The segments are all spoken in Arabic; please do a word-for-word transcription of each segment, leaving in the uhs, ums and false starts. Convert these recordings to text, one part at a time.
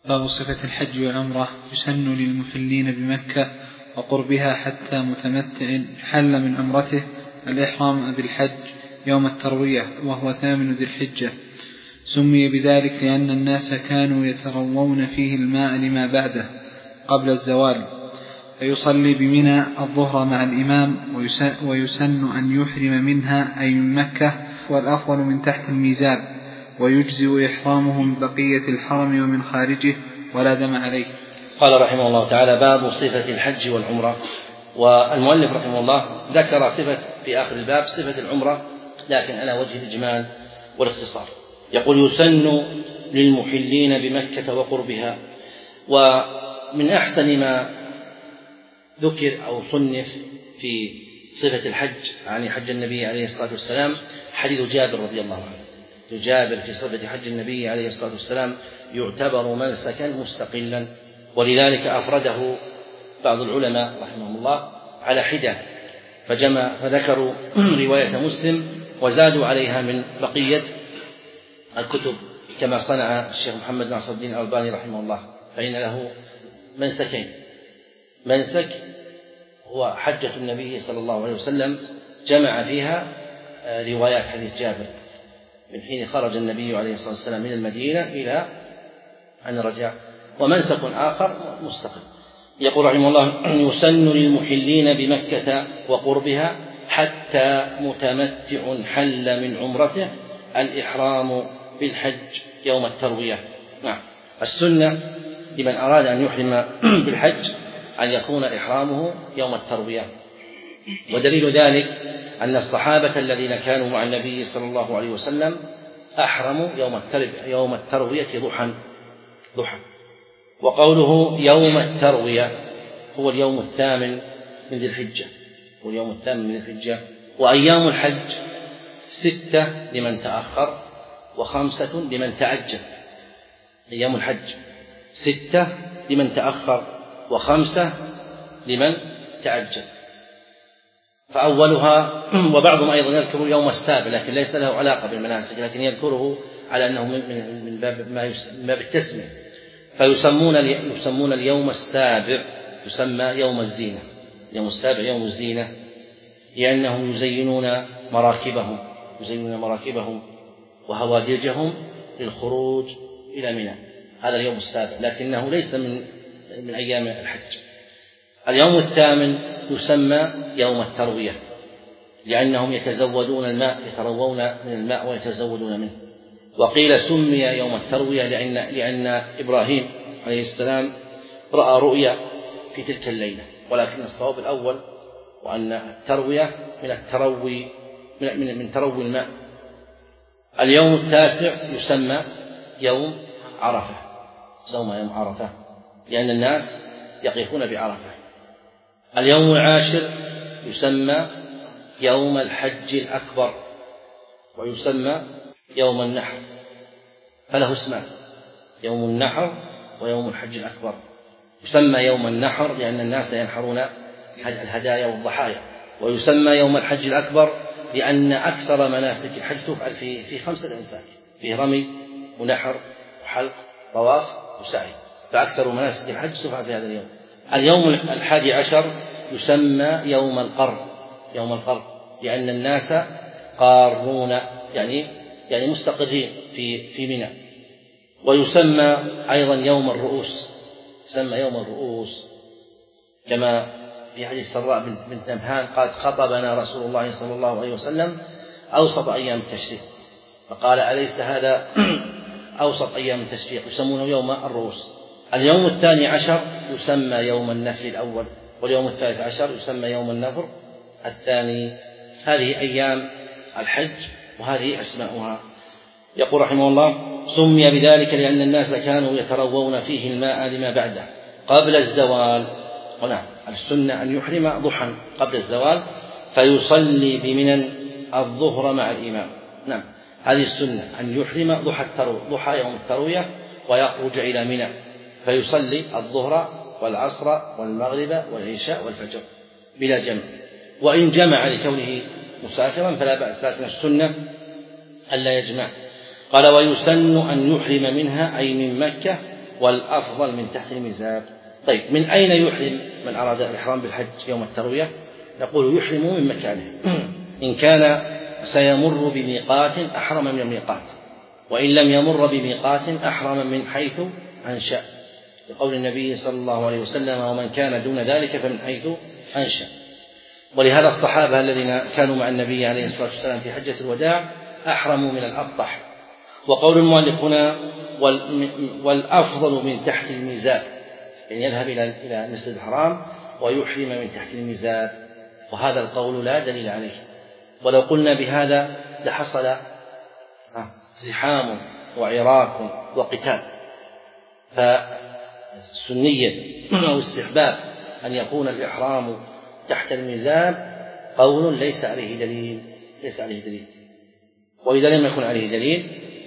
باب صفة الحج والعمرة. يسن للمحلين بمكة وقربها حتى متمتع حل من عمرته الإحرام بالحج يوم التروية وهو ثامن ذي الحجة. سمي بذلك لأن الناس كانوا يتروون فيه الماء لما بعده قبل الزوال، فيصلي بمنى الظهر مع الإمام، ويسن أن يحرم منها أي من مكة، والأفضل من تحت الميزاب، ويجزئ إحرامه من بقية الحرم ومن خارجه ولا دم عليه. قال رحمه الله تعالى: باب صفة الحج والعمرة. والمؤلف رحمه الله ذكر صفة في آخر الباب صفة العمرة، لكن على وجه الإجمال والاختصار. يقول: يسن للمحلين بمكة وقربها. ومن أحسن ما ذكر أو صنف في صفة الحج عن حج النبي عليه الصلاة والسلام حديث جابر رضي الله عنه. جابر في صفة حج النبي عليه الصلاة والسلام يعتبر منسكا مستقلا، ولذلك أفرده بعض العلماء رحمهم الله على حدة، فجمع فذكروا رواية مسلم وزادوا عليها من بقية الكتب، كما صنع الشيخ محمد ناصر الدين الألباني رحمه الله، فإن له منسكين: منسك هو حجة النبي صلى الله عليه وسلم جمع فيها روايات حديث جابر من حين خرج النبي عليه الصلاة والسلام من المدينة إلى أن رجع، ومنسك آخر مستقل. يقول رحمه الله: يسن للمحلين بمكة وقربها حتى متمتع حل من عمرته الإحرام بالحج يوم التروية. نعم، السنة لمن أراد أن يحرم بالحج أن يكون إحرامه يوم التروية، ودليل ذلك أن الصحابة الذين كانوا مع النبي صلى الله عليه وسلم أحرموا يوم التروية ضحى ضحى وقوله يوم التروية هو اليوم الثامن من ذي الحجة، هو اليوم الثامن من ذي الحجة. وأيام الحج ستة لمن تأخر وخمسة لمن تعجل. أيام الحج ستة لمن تأخر وخمسة لمن تعجل. فأولها، وبعضهم أيضا يذكر يوم السابع لكن ليس له علاقة بالمناسك، لكن يذكره على أنه من باب من باب التسمية، فيسمون يسمون اليوم السابع يسمى يوم الزينة. يوم السابع يوم الزينة لأنهم يزينون مراكبهم يزينون مراكبهم وهوادجهم للخروج إلى منى. هذا اليوم السابع، لكنه ليس من من أيام الحج. اليوم الثامن يسمى يوم التروية لأنهم يتزودون الماء، يتروون من الماء ويتزودون منه. وقيل سمي يوم التروية لأن, لأن إبراهيم عليه السلام رأى رؤيا في تلك الليلة، ولكن الصواب الأول وأن التروية من التروي من, من, من تروي الماء. اليوم التاسع يسمى يوم عرفة، سمى يوم عرفة لأن الناس يقفون بعرفة. اليوم العاشر يسمى يوم الحج الأكبر ويسمى يوم النحر، فله اسمان: يوم النحر ويوم الحج الأكبر. يسمى يوم النحر لأن الناس ينحرون الهدايا والضحايا، ويسمى يوم الحج الأكبر لأن أكثر مناسك الحج تفعل في في خمسة أمساك: في رمي ونحر وحلق طواف وسعي، فأكثر مناسك الحج تفعل في هذا اليوم. اليوم الحادي عشر يسمى يوم القر يوم القر لأن الناس قارون يعني يعني مستقرين في في منى. ويسمى أيضا يوم الرؤوس، يسمى يوم الرؤوس كما في حديث سراء بنت نبهان قالت: خطبنا رسول الله صلى الله عليه وسلم أوسط أيام التشريق، فقال: أليس هذا أوسط أيام التشريق؟ يسمونه يوم الرؤوس. اليوم الثاني عشر يسمى يوم النفر الأول، واليوم الثالث عشر يسمى يوم النفر الثاني. هذه أيام الحج وهذه أسماؤها. يقول رحمه الله: سمي بذلك لأن الناس كانوا يتروون فيه الماء لما بعده قبل الزوال. هنا السنة أن يحرم ضحى قبل الزوال، فيصلي بمنى الظهر مع الإمام. نعم، هذه السنة أن يحرم ضحى ضحى يوم التروية ويخرج إلى منى، فيصلي الظهر والعصر والمغرب والعشاء والفجر بلا جمع، وإن جمع لكونه مسافرا فلا بأس، لكن السنة ألا يجمع. قال: ويسن أن يحرم منها أي من مكة والأفضل من تحت الميزاب. طيب، من أين يحرم من أراد الإحرام بالحج يوم التروية؟ نقول يحرم من مكانه. إن كان سيمر بميقات أحرم من الميقات، وإن لم يمر بميقات أحرم من حيث أنشأ، لقول النبي صلى الله عليه وسلم: ومن كان دون ذلك فمن حيث أنشأ. ولهذا الصحابة الذين كانوا مع النبي عليه الصلاة والسلام في حجة الوداع أحرموا من الأبطح. وقول المؤلف هنا: والأفضل من تحت الميزاب، يعني يذهب إلى مسجد الحرام ويحرم من تحت الميزاب، وهذا القول لا دليل عليه. ولو قلنا بهذا لحصل زحام وعراك وقتال. فالسنية أو استحباب أن يكون الإحرام تحت الميزاب قول ليس عليه دليل ليس عليه دليل وإذا لم يكن عليه دليل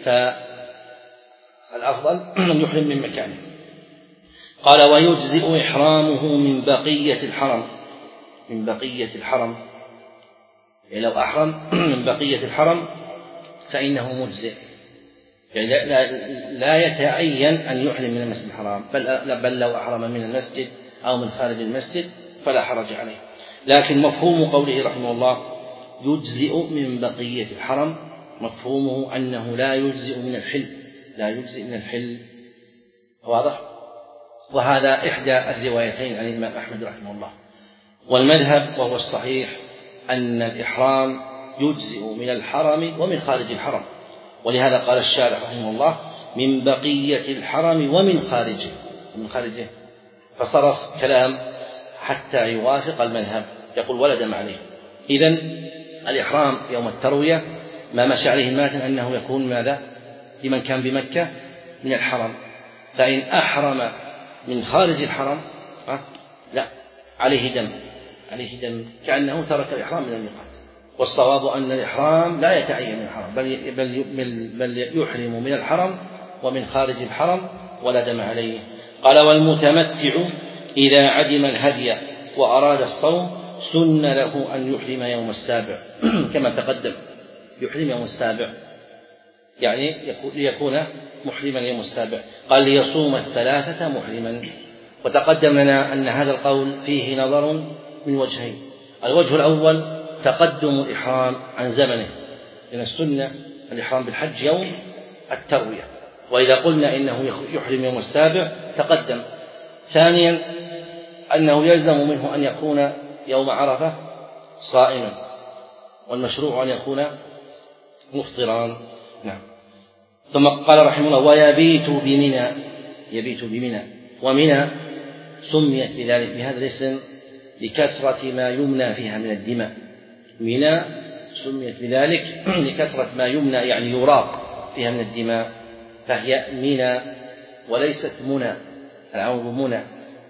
فالأفضل أن يحرم من مكانه. قال: ويجزئ إحرامه من بقية الحرم من بقية الحرم يعني لو أحرم من بقية الحرم فإنه مجزئ، يعني لا, لا يتعين أن يحرم من المسجد الحرام، بل, بل لو أحرم من المسجد أو من خارج المسجد فلا حرج عليه. لكن مفهوم قوله رحمه الله يجزئ من بقية الحرم، مفهومه أنه لا يجزئ من الحل لا يجزئ من الحل واضح؟ وهذا إحدى الروايتين عن الإمام أحمد رحمه الله. والمذهب وهو الصحيح أن الإحرام يجزئ من الحرم ومن خارج الحرم، ولهذا قال الشارح رحمه الله: من بقية الحرم ومن خارجه من خارجه فصرف كلام حتى يوافق المذهب، يقول: ولا دم عليه. إذن الإحرام يوم التروية ما مشى عليه الماتن أنه يكون ماذا؟ لمن كان بمكة من الحرم، فإن أحرم من خارج الحرم أه؟ لا عليه دم عليه دم كأنه ترك الإحرام من الميقات. والصواب أن الإحرام لا يتعين من الحرم، بل, بل, بل, بل يحرم من الحرم ومن خارج الحرم ولا دم عليه. قال: والمتمتع إذا عدم الهدي وأراد الصوم سن له أن يحرم يوم السابع كما تقدم، يحرم يوم السابع يعني ليكون محرما يوم السابع. قال: ليصوم الثلاثة محرما. وتقدم لنا أن هذا القول فيه نظر من وجهين. الوجه الأول تقدم الإحرام عن زمنه، لأن السنة الإحرام بالحج يوم التروية، وإذا قلنا إنه يحرم يوم السابع تقدم. ثانيا أنه يلزم منه أن يكون يوم عرفة صائما، والمشروع أن يكون مفطرا. نعم. ثم قال رحمه الله: ويبيت بمنى يبيت بمنى ومنى سميت بذلك بهذا الاسم لكثرة ما يمنى فيها من الدماء. منى سميت بذلك لكثرة ما يمنى يعني يراق فيها من الدماء، فهي منى وليست منى. العون بمنى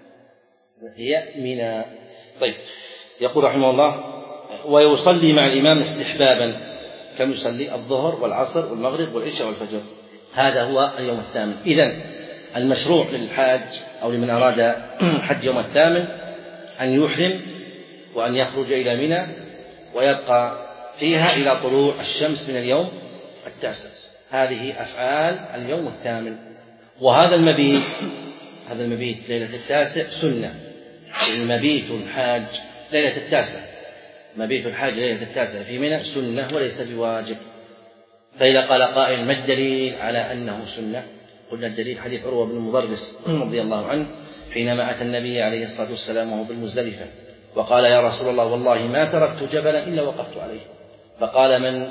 هي منى. طيب، يقول رحمه الله: ويصلي مع الإمام استحبابا كم يصلي الظهر والعصر والمغرب والعشاء والفجر. هذا هو اليوم الثامن. إذن المشروع للحاج أو لمن أراد حج يوم الثامن أن يحرم وأن يخرج إلى منى ويبقى فيها إلى طلوع الشمس من اليوم التاسع. هذه أفعال اليوم الثامن. وهذا المبيت هذا المبيت ليلة التاسع سنة، المبيت الحاج ليلة التاسع مبيت الحاج ليلة التاسع في منى سنة وليس بواجب. فإذا قال قائل: ما الدليل على أنه سنة؟ قلنا الدليل حديث عروة بن المضرس رضي الله عنه حينما أتى النبي عليه الصلاة والسلام وهو بالمزدلفة وقال: يا رسول الله، والله ما تركت جبلا إلا وقفت عليه. فقال: من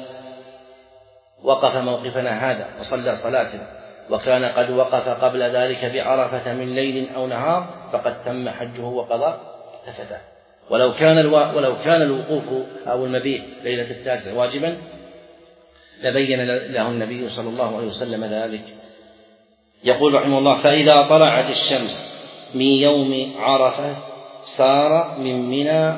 وقف موقفنا هذا وصلى صلاتنا وكان قد وقف قبل ذلك بعرفة من ليل أو نهار فقد تم حجه وقضى تفته. ولو كان الو... ولو كان الوقوف أو المبيت ليلة التاسع واجبا لبين له النبي صلى الله عليه وسلم ذلك. يقول رحمه الله: فإذا طلعت الشمس من يوم عرفة سار من منى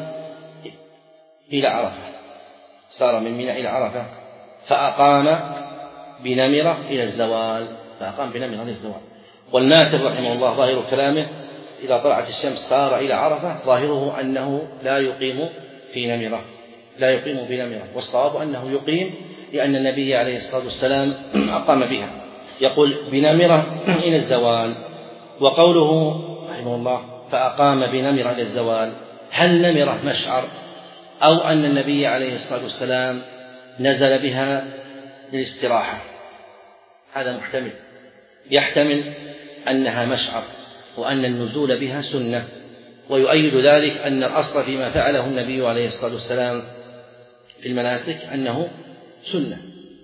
إلى عرفة سار من منى إلى عرفة فأقام بنمرة إلى الزوال فأقام بنمرة إلى الزوال. والماتر رحمه الله ظاهر كلامه: إذا طلعت الشمس سار إلى عرفة، ظاهره أنه لا يقيم في نمرة لا يقيم بنمرة والصواب أنه يقيم، لأن النبي عليه الصلاة والسلام أقام بها. يقول: بنمرة إلى الزوال. وقوله رحمه الله فأقام بنمرة إلى الزوال، هل نمرة مشعر أو أن النبي عليه الصلاة والسلام نزل بها للاستراحة؟ هذا محتمل، يحتمل أنها مشعر وأن النزول بها سنة، ويؤيد ذلك أن الأصل فيما فعله النبي عليه الصلاة والسلام في المناسك أنه سنة،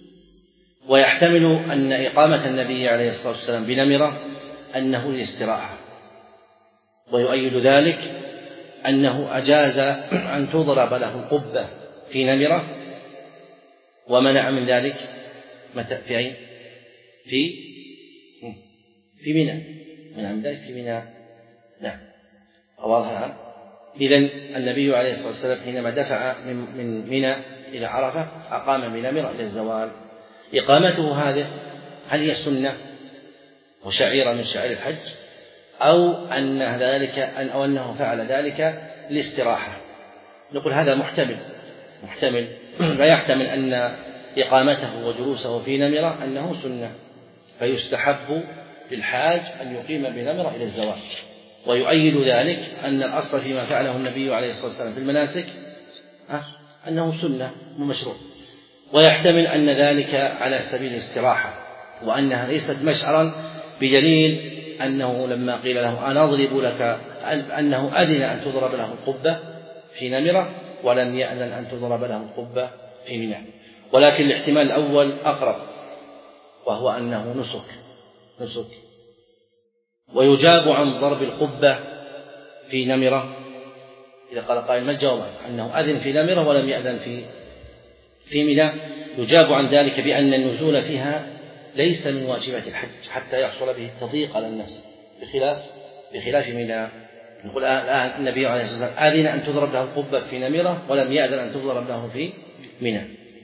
ويحتمل أن إقامة النبي عليه الصلاة والسلام بنمرة أنه للاستراحة، ويؤيد ذلك أنه أجاز أن تضرب له القبة في نمرة ومنع من ذلك متى في أين؟ في في منى، منع من ذلك في منى. نعم واضح. إذن النبي عليه الصلاة والسلام حينما دفع من منى إلى عرفة أقام بنمرة إلى الزوال. إقامته هذه هل هي سنة وشعيرة من شعائر الحج أو أن ذلك أو أنه فعل ذلك للاستراحة؟ نقول هذا محتمل محتمل فيحتمل أن إقامته وجلوسه في نمرة أنه سنة، فيستحب للحاج أن يقيم بنمرة إلى الزوال، ويؤيد ذلك أن الأصل فيما فعله النبي عليه الصلاة والسلام في المناسك أنه سنة ومشروع، ويحتمل أن ذلك على سبيل الاستراحة وأنها ليست مشعرا، بدليل أنه لما قيل له أنا أضرب لك أنه أذن أن تضرب له القبة في نمرة ولم يأذن أن تضرب له القبة في منى. ولكن الاحتمال الأول أقرب، وهو أنه نسك نسك ويجاب عن ضرب القبة في نمرة إذا قال قائل ما الجواب؟ أنه أذن في نمرة ولم يأذن في في منى. يجاب عن ذلك بأن النزول فيها ليس من واجبات الحج حتى يحصل به التضييق على الناس، بخلاف بخلاف منى. نقول الآن النبي عليه الصلاة والسلام أذن أن تضرب له القبة في نمرة ولم يأذن أن تضرب له في منى.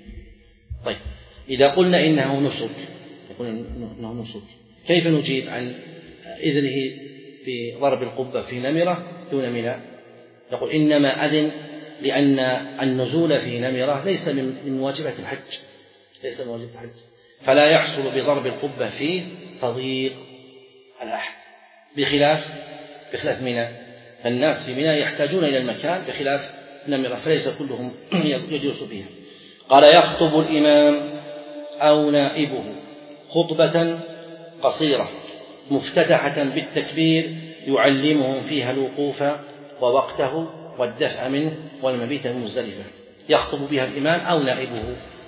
طيب إذا قلنا إنه نسك، يقول إنه نسك، كيف نجيب عن إذنه في ضرب القبة في نمرة دون منى؟ يقول إنما أذن لأن النزول في نمرة ليس من واجبات الحج ليس من واجبات الحج فلا يحصل بضرب القبة فيه تضييق على أحد، بخلاف بخلاف منى. فالناس في منى يحتاجون إلى المكان بخلاف نمرة، فليس كلهم يجلس فيها. قال يخطب الإمام أو نائبه خطبة قصيرة مفتتحة بالتكبير يعلمهم فيها الوقوف ووقته والدفع منه والمبيت من مزدلفة، يخطب بها الإمام أو نائبه.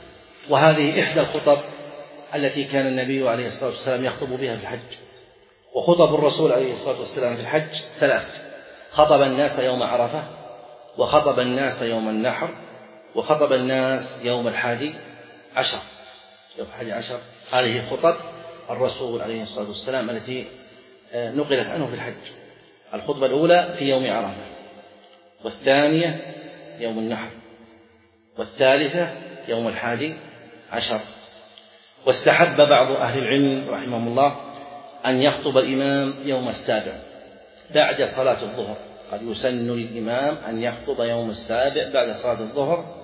وهذه إحدى الخطب التي كان النبي عليه الصلاة والسلام يخطب بها في الحج. وخطب الرسول عليه الصلاة والسلام في الحج ثلاث: خطب الناس يوم عرفة، وخطب الناس يوم النحر، وخطب الناس يوم الحادي عشر. يوم الحادي عشر هذه خطب الرسول عليه الصلاة والسلام التي نقلت عنه في الحج. الخطبة الأولى في يوم عرفة، والثانية يوم النحر، والثالثة يوم الحادي عشر. واستحب بعض أهل العلم رحمهم الله أن يخطب الإمام يوم السابع بعد صلاة الظهر. قد يسن للإمام أن يخطب يوم السابع بعد صلاة الظهر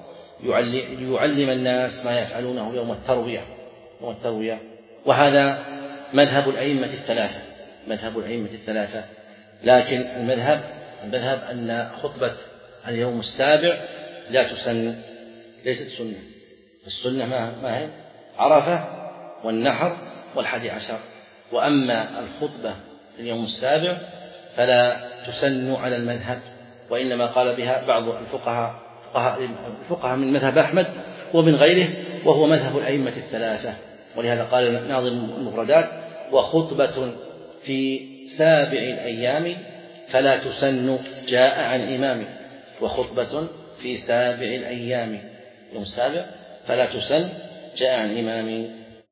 ليعلم الناس ما يفعلونه يوم التروية يوم التروية وهذا مذهب الأئمة الثلاثة مذهب الأئمة الثلاثة لكن المذهب المذهب أن خطبة اليوم السابع لا تسن، ليست سنة. السنة ما, ما هي عرفة والنحر والحادي عشر، وأما الخطبة اليوم السابع فلا تسن على المذهب، وإنما قال بها بعض الفقهاء الفقهاء من مذهب أحمد ومن غيره، وهو مذهب الأئمة الثلاثة. ولهذا قال ناظم المفردات: وخطبة في سابع الأيام فلا تسن جاء عن إمام. وخطبة في سابع الأيام يوم السابع فلا تسن جاء عن إمام